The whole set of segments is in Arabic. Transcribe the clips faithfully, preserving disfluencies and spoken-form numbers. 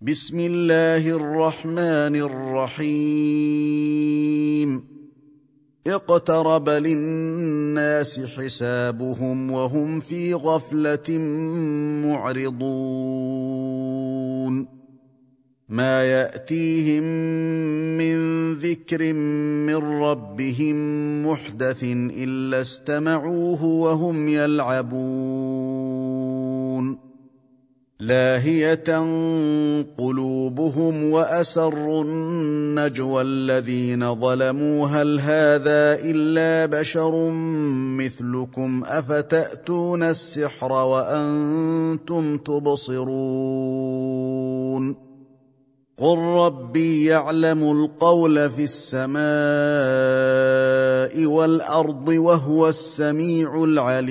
بسم الله الرحمن الرحيم اقترب للناس حسابهم وهم في غفلة معرضون ما يأتيهم من ذكر من ربهم محدث إلا استمعوه وهم يلعبون لاهية قلوبهم وأسروا النجوى الذين ظلموا هل هذا إلا بشر مثلكم أفتأتون السحر وأنتم تبصرون قل ربي يعلم القول في السماء والأرض وهو السميع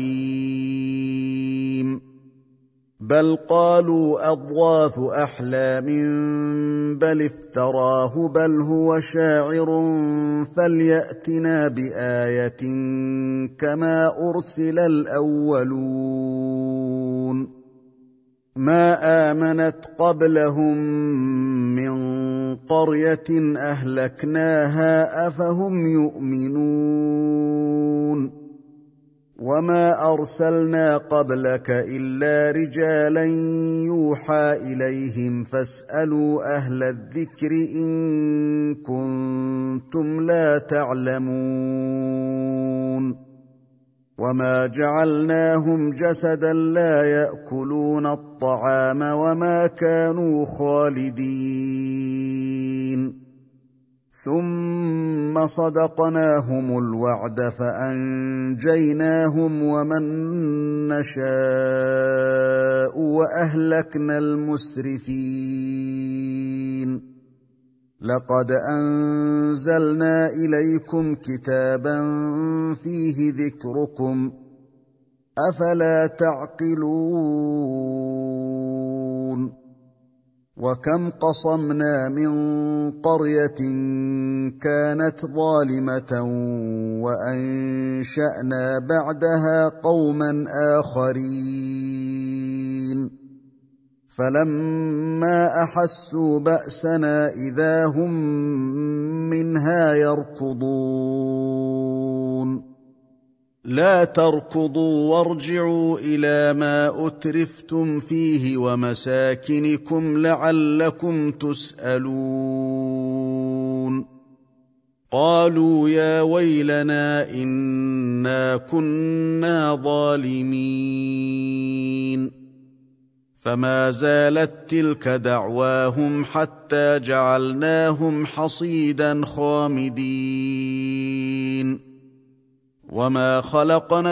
العليم بل قالوا أضغاث أحلام بل افتراه بل هو شاعر فليأتنا بآية كما أرسل الأولون ما آمنت قبلهم من قرية أهلكناها أفهم يؤمنون وما أرسلنا قبلك إلا رجالا يوحى إليهم فاسألوا أهل الذكر إن كنتم لا تعلمون وما جعلناهم جسدا لا يأكلون الطعام وما كانوا خالدين ثم صدقناهم الوعد فأنجيناهم ومن نشاء وأهلكنا المسرفين لقد أنزلنا إليكم كتابا فيه ذكركم أفلا تعقلون وكم قصمنا من قرية كانت ظالمة وأنشأنا بعدها قوما آخرين فلما أحسوا بأسنا إذا هم منها يركضون لا تركضوا وارجعوا إلى ما أترفتم فيه ومساكنكم لعلكم تسألون قالوا يا ويلنا إنا كنا ظالمين فما زالت تلك دعواهم حتى جعلناهم حصيدا خامدين وما خلقنا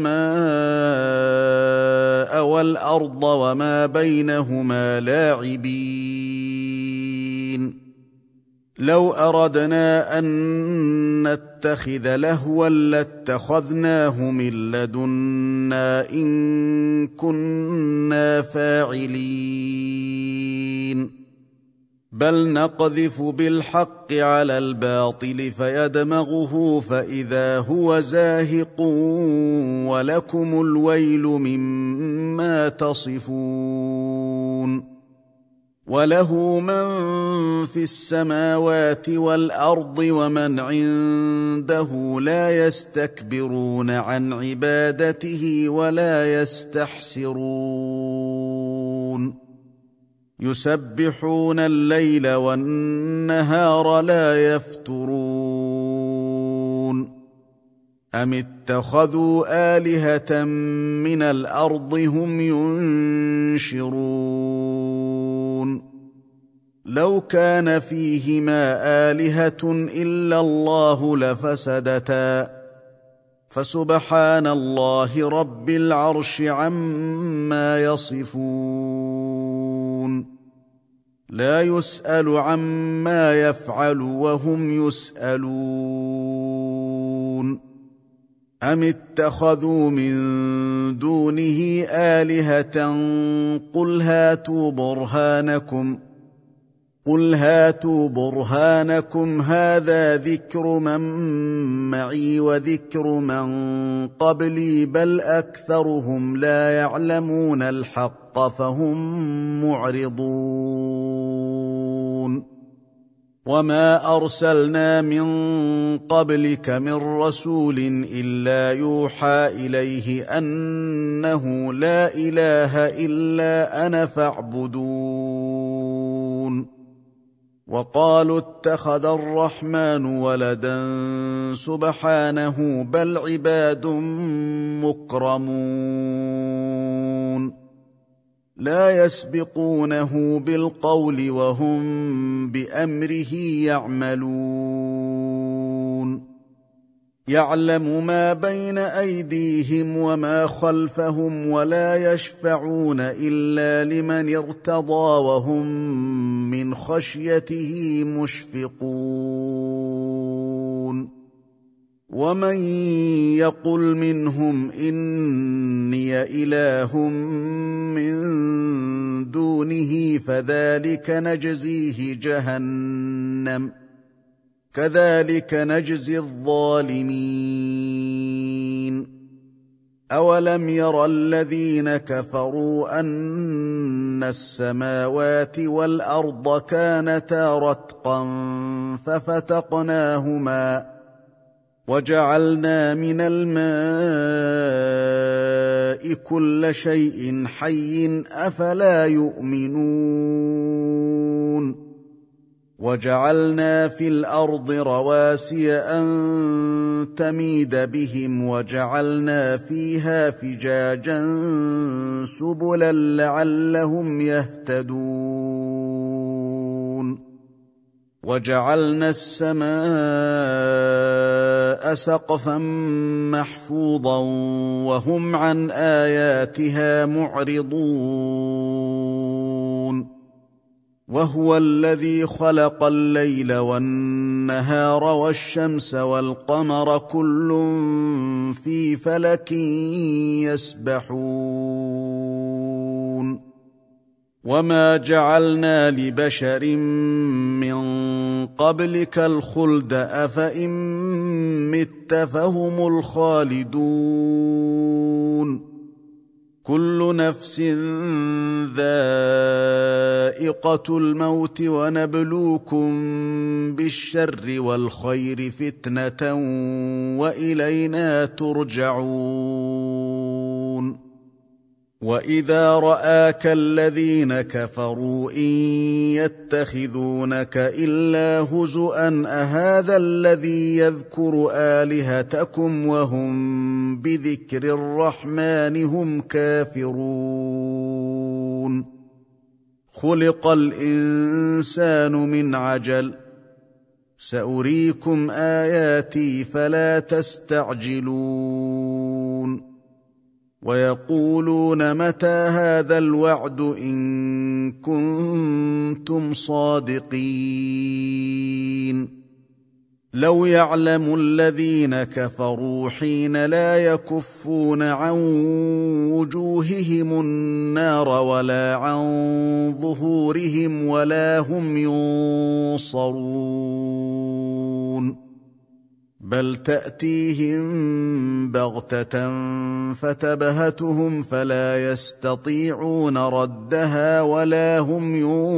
السماء والأرض وما بينهما لاعبين لو أردنا أن نتخذ لهوا لاتخذناه من لدنا إن كنا فاعلين بل نقذف بالحق على الباطل فيدمغه فإذا هو زاهق ولكم الويل مما تصفون وله من في السماوات والأرض ومن عنده لا يستكبرون عن عبادته ولا يستحسرون يسبحون الليل والنهار لا يفترون أم اتخذوا آلهة من الأرض هم ينشرون لو كان فيهما آلهة إلا الله لفسدتا فسبحان الله رب العرش عما يصفون لا يسأل عما يفعل وهم يسألون أم اتخذوا من دونه آلهة قل هاتوا برهانكم قل هاتوا برهانكم هذا ذكر من معي وذكر من قبلي بل أكثرهم لا يعلمون الحق الحق فهم معرضون وما أرسلنا من قبلك من رسول إلا يوحى إليه أنه لا إله إلا أنا فاعبدون وقالوا اتخذ الرحمن ولدا سبحانه بل عباد مكرمون لا يسبقونه بالقول وهم بأمره يعملون يعلم ما بين أيديهم وما خلفهم ولا يشفعون إلا لمن ارتضى وهم من خشيته مشفقون ومن يقل منهم إني إله من دونه فذلك نجزيه جهنم كذلك نجزي الظالمين أولم ير الذين كفروا أن السماوات والأرض كانتا رتقا ففتقناهما وجعلنا من الماء كل شيء حي أفلا يؤمنون وجعلنا في الأرض رواسي أن تميد بهم وجعلنا فيها فجاجا سبلا لعلهم يهتدون وجعلنا السماء سقفا محفوظا وهم عن آياتها معرضون وهو الذي خلق الليل والنهار والشمس والقمر كل في فلك يسبحون وما جعلنا لبشر من قبلك الخلد أفإن مت فهم الخالدون كل نفس ذائقة الموت ونبلوكم بالشر والخير فتنة وإلينا ترجعون وإذا رآك الذين كفروا إن يتخذونك إلا هزؤا أهذا الذي يذكر آلهتكم وهم بذكر الرحمن هم كافرون خلق الإنسان من عجل سأريكم آياتي فلا تستعجلون ويقولون متى هذا الوعد إن كنتم صادقين لو يعلم الذين كفروا حين لا يكفون عن وجوههم النار ولا عن ظهورهم ولا هم ينصرون بل تأتيهم بغتة فتبهتهم فلا يستطيعون ردها ولا هم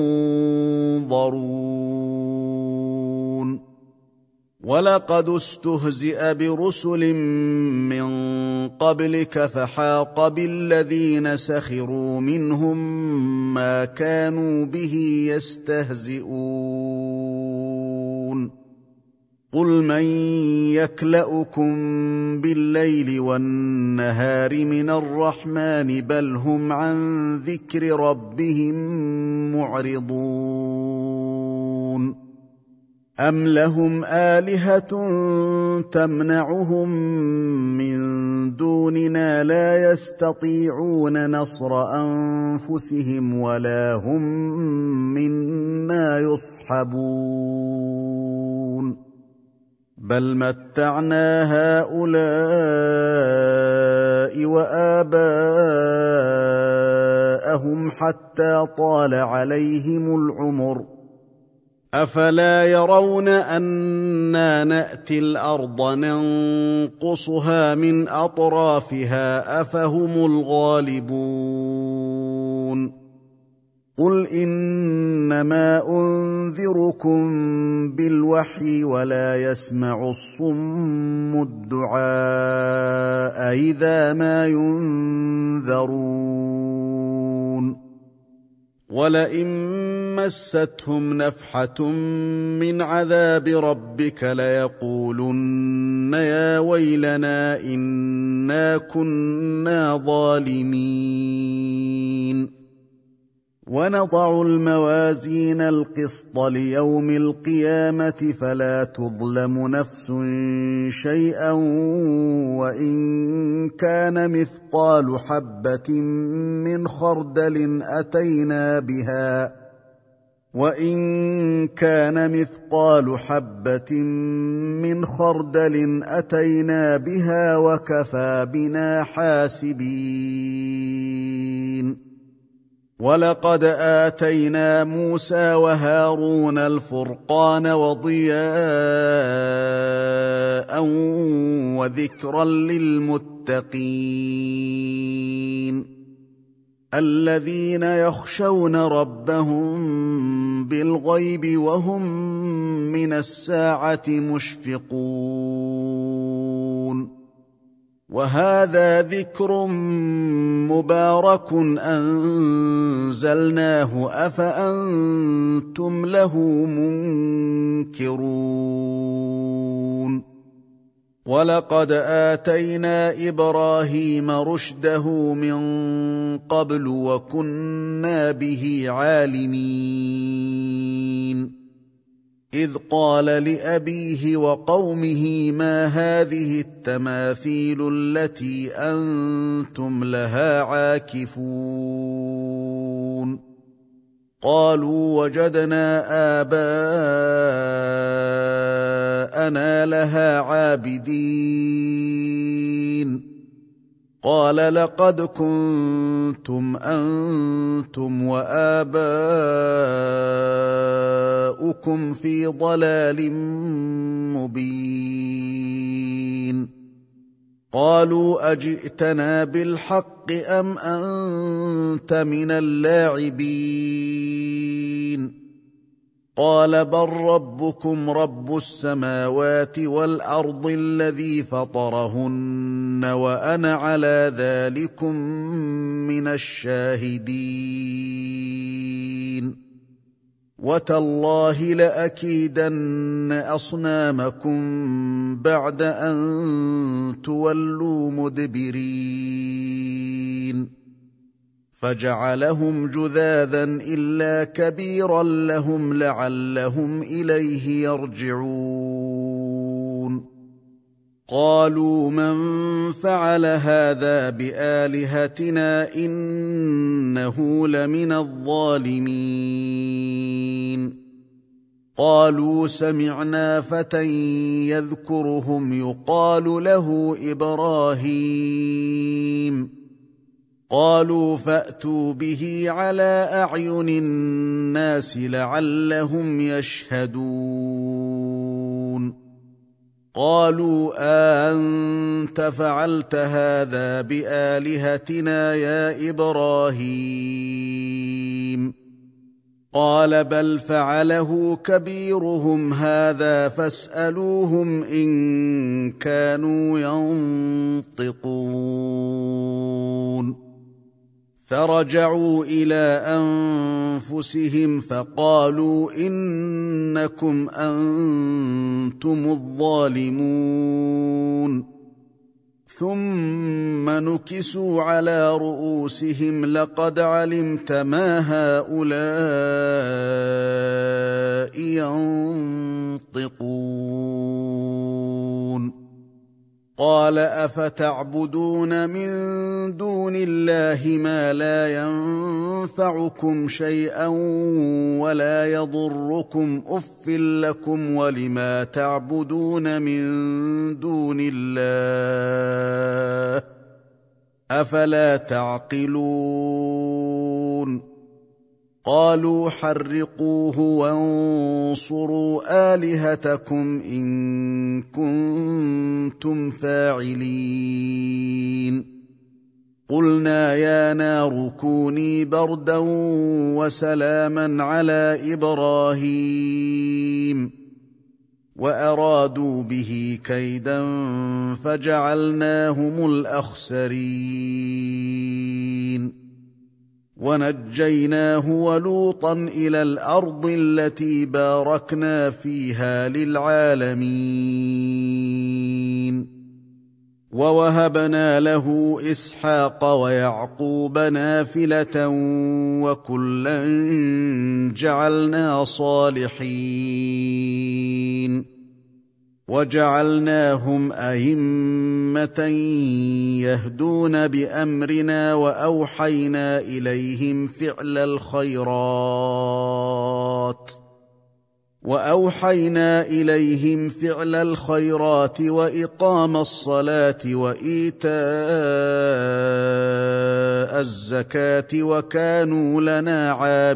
ينظرون ولقد استهزئ برسل من قبلك فحاق بالذين سخروا منهم ما كانوا به يستهزئون قل من يكلؤكم بالليل والنهار من الرحمن بل هم عن ذكر ربهم معرضون أم لهم آلهة تمنعهم من دوننا لا يستطيعون نصر أنفسهم ولا هم منا يصحبون بل متعنا هؤلاء وآباءهم حتى طال عليهم العمر أفلا يرون أنا نأتي الأرض ننقصها من أطرافها أفهم الغالبون قل إنما أنذركم بالوحي ولا يسمع الصم الدعاء إذا ما ينذرون ولئن مستهم نفحة من عذاب ربك ليقولن يا ويلنا إنا كنا ظالمين ونضع الموازين القسط ليوم القيامة فلا تظلم نفس شيئا وإن كان مثقال حبة من خردل أتينا بها وإن كان مثقال حبة من خردل أتينا بها وكفى بنا حاسبين ولقد آتينا موسى وهارون الفرقان وضياء وذكرا للمتقين الذين يخشون ربهم بالغيب وهم من الساعة مشفقون وهذا ذكر مبارك أنزلناه أفأنتم له منكرون ولقد آتينا إبراهيم رشده من قبل وكنا به عالمين إذ قال لأبيه وقومه ما هذه التماثيل التي أنتم لها عاكفون قالوا وجدنا آباءنا لها عابدين قال لقد كنتم أنتم وآباؤكم في ضلال مبين قالوا أجئتنا بالحق أم أنت من اللاعبين قال بل ربكم رب السماوات والأرض الذي فطرهن وأنا على ذلكم من الشاهدين وتالله لأكيدن أصنامكم بعد أن تولوا مدبرين فجعلهم جذاذا إلا كبيرا لهم لعلهم إليه يرجعون قالوا من فعل هذا بآلهتنا إنه لمن الظالمين قالوا سمعنا فتى يذكرهم يقال له إبراهيم قالوا فأتوا به على أعين الناس لعلهم يشهدون قالوا أأنت فعلت هذا بآلهتنا يا إبراهيم قال بل فعله كبيرهم هذا فاسألوهم إن كانوا ينطقون فرجعوا إلى أنفسهم فقالوا إنكم أنتم الظالمون ثم نكسوا على رؤوسهم لقد علمت ما هؤلاء ينطقون قال أفتعبدون من دون الله ما لا ينفعكم شيئا ولا يضركم أف لكم ولما تعبدون من دون الله أفلا تعقلون قالوا حرقوه وانصروا آلهتكم إن كنتم فاعلين قلنا يا نار كوني بردا وسلاما على إبراهيم وأرادوا به كيدا فجعلناهم الأخسرين ونجيناه ولوطا إلى الأرض التي باركنا فيها للعالمين ووهبنا له إسحاق ويعقوب نافلة وكلا جعلنا صالحين وجعلناهم أئمة يهدون بأمرنا وأوحينا إليهم فعل الخيرات وأوحينا إليهم فعل الخيرات وإقام الصلاة وإيتاء الزكاة وكانوا لنا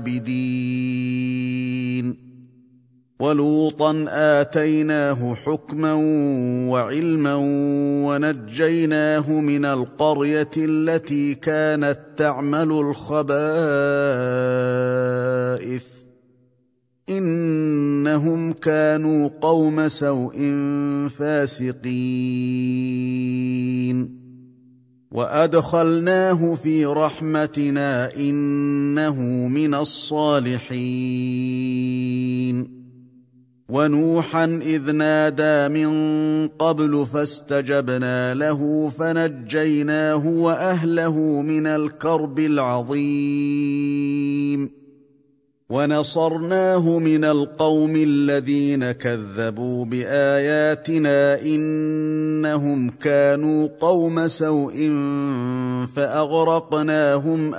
عابدين ولوطا آتيناه حكما وعلما ونجيناه من القرية التي كانت تعمل الخبائث إنهم كانوا قوم سوء فاسقين وأدخلناه في رحمتنا إنه من الصالحين ونوحا إذ نادى من قبل فاستجبنا له فنجيناه وأهله من الكرب العظيم ونصرناه من القوم الذين كذبوا بآياتنا إنهم كانوا قوم سوء فأغرقناهم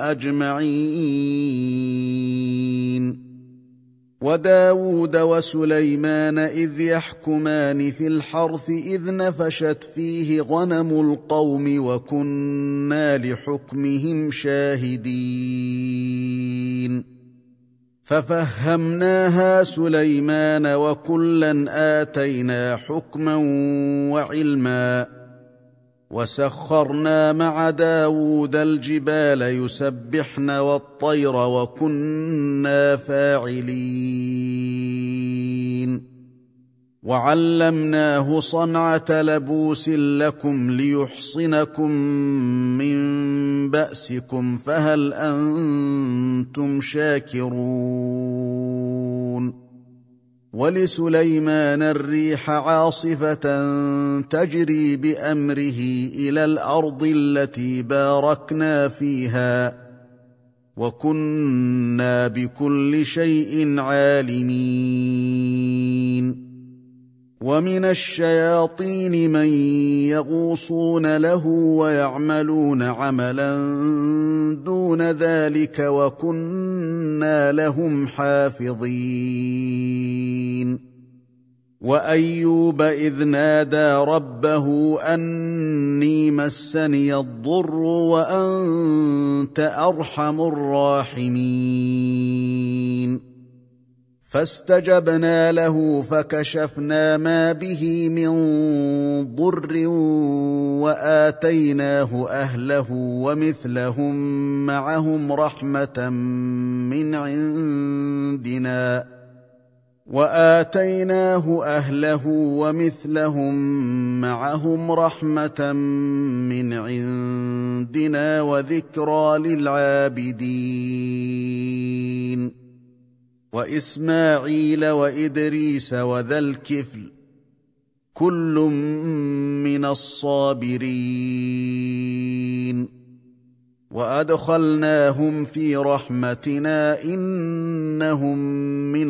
أجمعين وداود وسليمان إذ يحكمان في الحرث إذ نفشت فيه غنم القوم وكنا لحكمهم شاهدين ففهمناها سليمان وكلا آتينا حكما وعلما وسخرنا مع داود الجبال يسبحن والطير وكنا فاعلين وعلمناه صنعة لبوس لكم ليحصنكم من بأسكم فهل أنتم شاكرون ولسليمان الريح عاصفة تجري بأمره إلى الأرض التي باركنا فيها وكنا بكل شيء عالمين ومن الشياطين من يغوصون له ويعملون عملا دون ذلك وكنا لهم حافظين وأيوب إذ نادى ربه أني مسني الضر وأنت أرحم الراحمين فاستجبنا له فكشفنا ما به من ضر وآتيناه أهله ومثلهم معهم رحمة من عندنا وآتيناه أهله ومثلهم معهم رحمة من عندنا وذكرى للعابدين وإسماعيل وإدريس وذا الكفل كل من الصابرين وأدخلناهم في رحمتنا إنهم من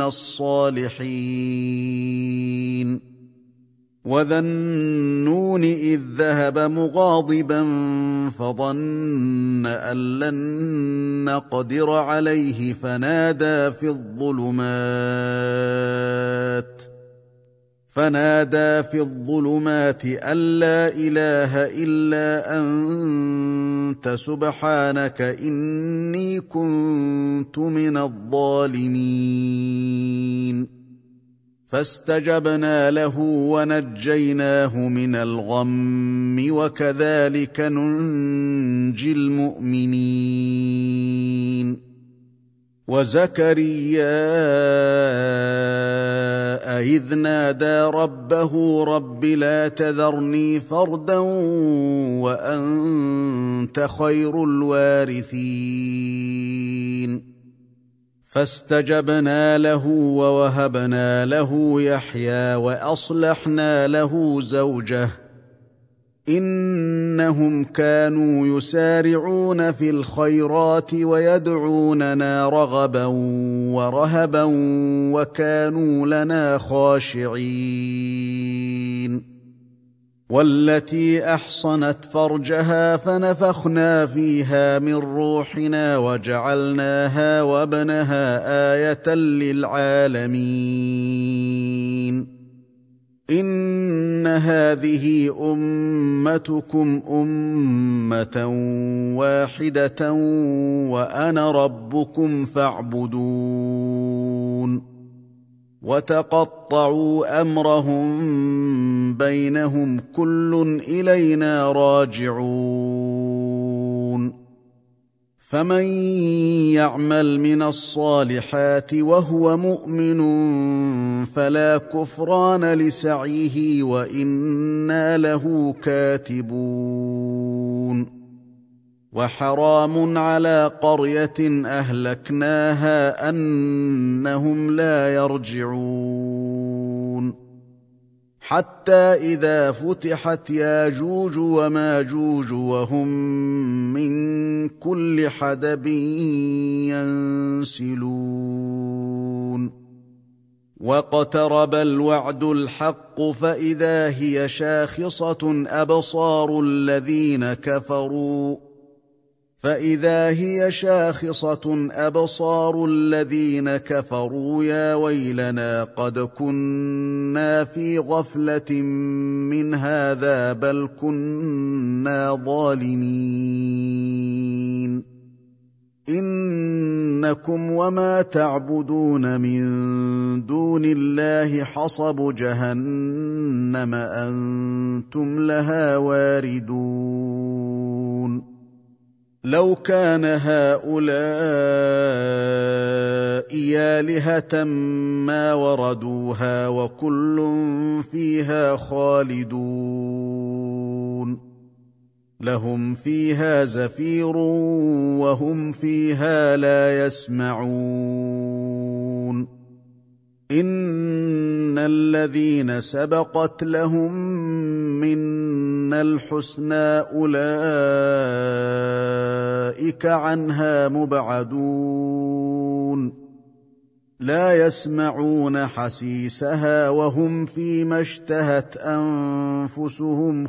الصالحين وذا النون إذ ذهب مغاضبا فظن أن لن نقدر عليه فنادى في الظلمات فنادى في الظلمات أن لا إله إلا أنت سبحانك إني كنت من الظالمين فاستجبنا له ونجيناه من الغم وكذلك ننجي المؤمنين وزكريا إذ نادى ربه رب لا تذرني فردا وأنت خير الوارثين فاستجبنا له ووهبنا له يحيى وأصلحنا له زوجه إنهم كانوا يسارعون في الخيرات ويدعوننا رغبا ورهبا وكانوا لنا خاشعين والتي أحصنت فرجها فنفخنا فيها من روحنا وجعلناها وابنها آية للعالمين إن هذه أمتكم أمة واحدة وأنا ربكم فاعبدون وتقطعوا أمرهم بينهم كل إلينا راجعون فمن يعمل من الصالحات وهو مؤمن فلا كفران لسعيه وإنا له كاتبون وحرام على قرية أهلكناها أنهم لا يرجعون حتى إذا فتحت ياجوج وماجوج وهم من كل حدب ينسلون واقترب الوعد الحق فإذا هي شاخصة أبصار الذين كفروا فإذا هي شاخصة أبصار الذين كفروا يا ويلنا قد كنا في غفلة من هذا بل كنا ظالمين إنكم وما تعبدون من دون الله حصب جهنم أنتم لها واردون لو كان هؤلاء آلهة ما وردوها وكل فيها خالدون لهم فيها زفير وهم فيها لا يسمعون إن الذين سبقت لهم منا الحسنى أولئك عنها مبعدون لا يسمعون حسيسها وهم فيما اشتهت أنفسهم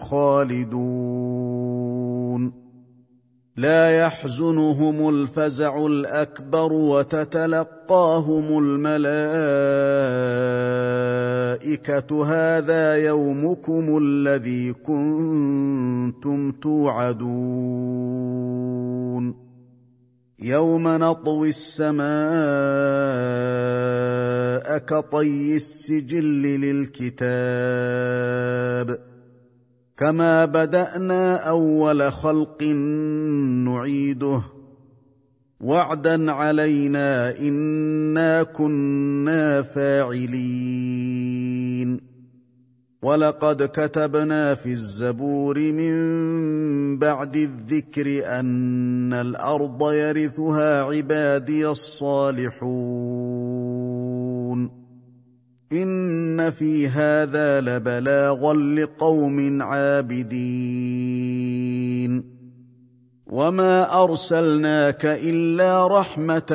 خالدون لا يحزنهم الفزع الأكبر وتتلقاهم الملائكة هذا يومكم الذي كنتم توعدون يوم نطوي السماء كطي السجل للكتاب كما بدأنا أول خلق نعيده وعدا علينا إنا كنا فاعلين ولقد كتبنا في الزبور من بعد الذكر أن الأرض يرثها عبادي الصالحون إن في هذا لبلاغا لقوم عابدين وما أرسلناك إلا رحمة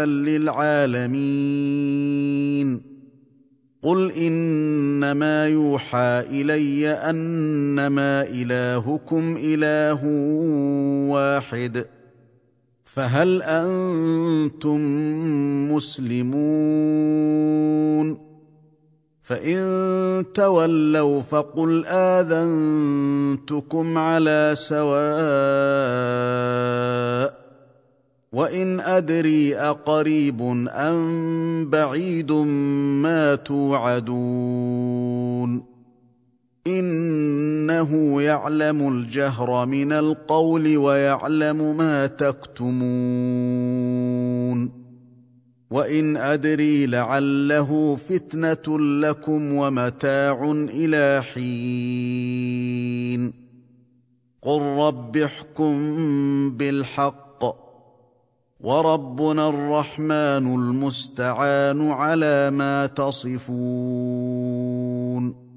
للعالمين قل إنما يوحى إلي أنما إلهكم إله واحد فهل أنتم مسلمون فان تولوا فقل اذنتكم على سواء وان ادري اقريب ام بعيد ما توعدون انه يعلم الجهر من القول ويعلم ما تكتمون وان ادري لعله فتنه لكم ومتاع الى حين قل رب احكم بالحق وربنا الرحمن المستعان على ما تصفون